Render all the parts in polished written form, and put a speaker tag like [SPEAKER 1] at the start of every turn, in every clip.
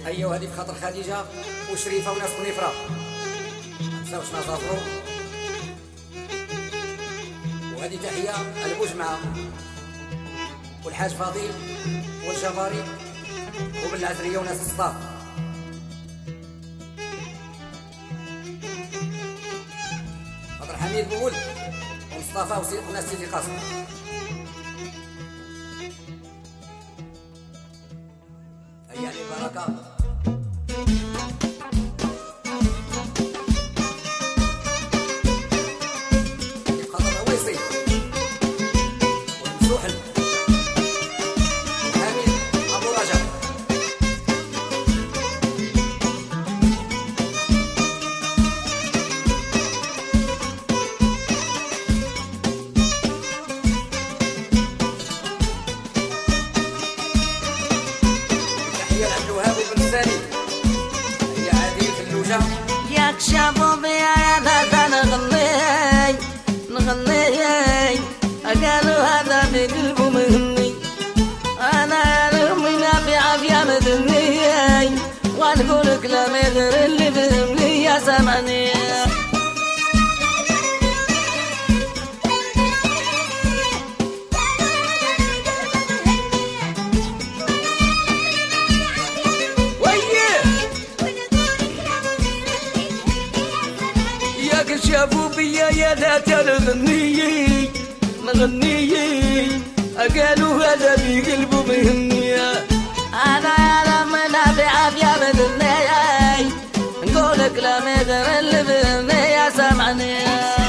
[SPEAKER 1] هيا وهذه بخاطر خديجه وشريفه وناس قنيفره. نساوش نظافرو. وهذه تحيه البوجمعه والحاج فاضل والجباري وبالعزريه وناس الصطاف. خاطر حميد بول ومصطفى وناس سيدي قاسم. هيا البركه.
[SPEAKER 2] ياك شافوا بيا هذا نغني قالوا هذا بقلبه مهني. انا رمينا في عافيه مدني ونقول كلام غير اللي فهمني يا سامعني. شافوا بيا يا ذات الغنية مغنية قالوا هذا بقلبه مهني. أنا من بعافية مدني نقول كلام غير اللي بهمني يا سامعني.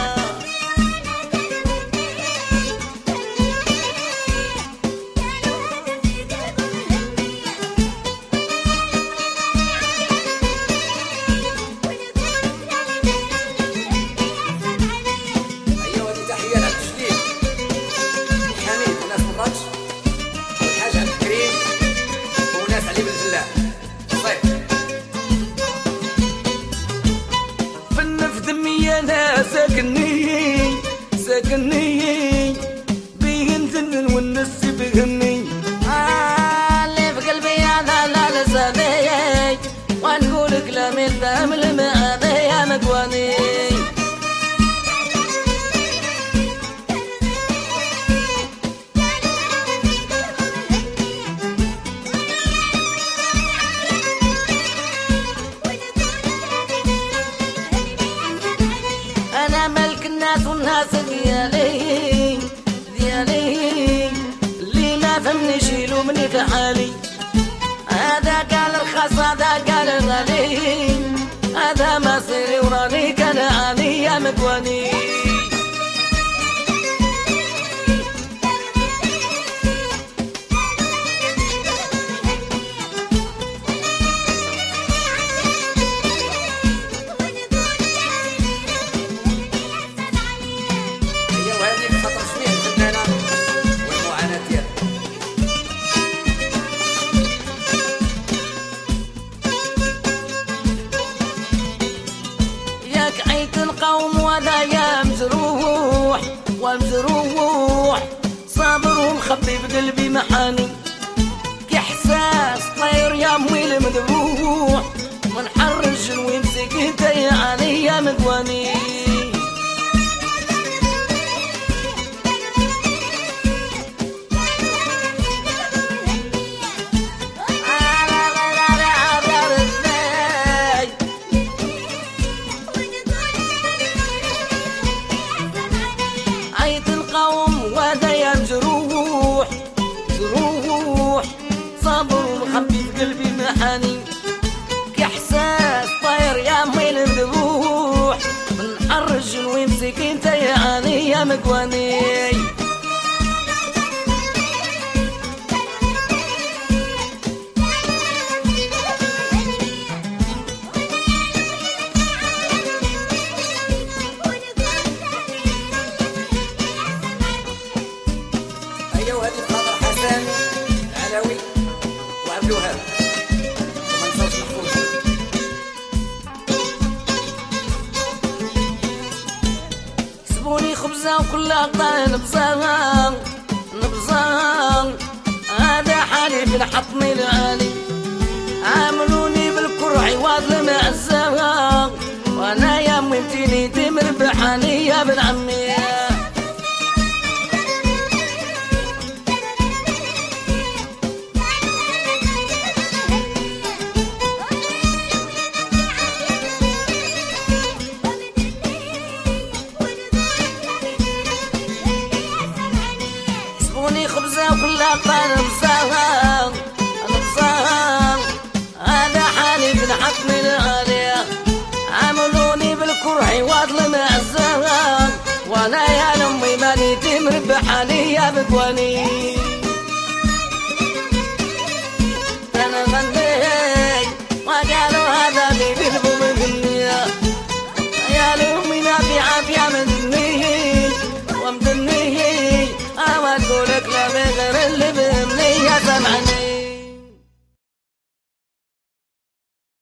[SPEAKER 2] ساكني بينزل والناس بيغني. اللي في قلبي هذا لا لساني ونقول كلامي الفهم المعاني يا مدواني. أنا ملك الناس والناس ديالي اللي ما فهمني شيلو مني في حالي. هذا قال الخاص هذا قال الغالي هذا مصيري وراني كان عاني يا مدواني. القوم وذا يا مجروح صابر ومخبي بقلبي محاني. كإحساس طير يا مويل مذبوح من حر الجن ويمسك انت يا علي يا مدواني. صابر ومخبي في قلبي محاني. كإحساس طير يا ميل مذبوح من حر الجن ويمسك انت يا عاني يا مقواني.
[SPEAKER 1] هيا وهذه بخاطر حسن العلوي وعبد الوهاب وما نساوش محفوظ.
[SPEAKER 2] سبوني خبزة وكل عطاء نبزان هذا حالي في الحطم العالي. عاملوني ذكواني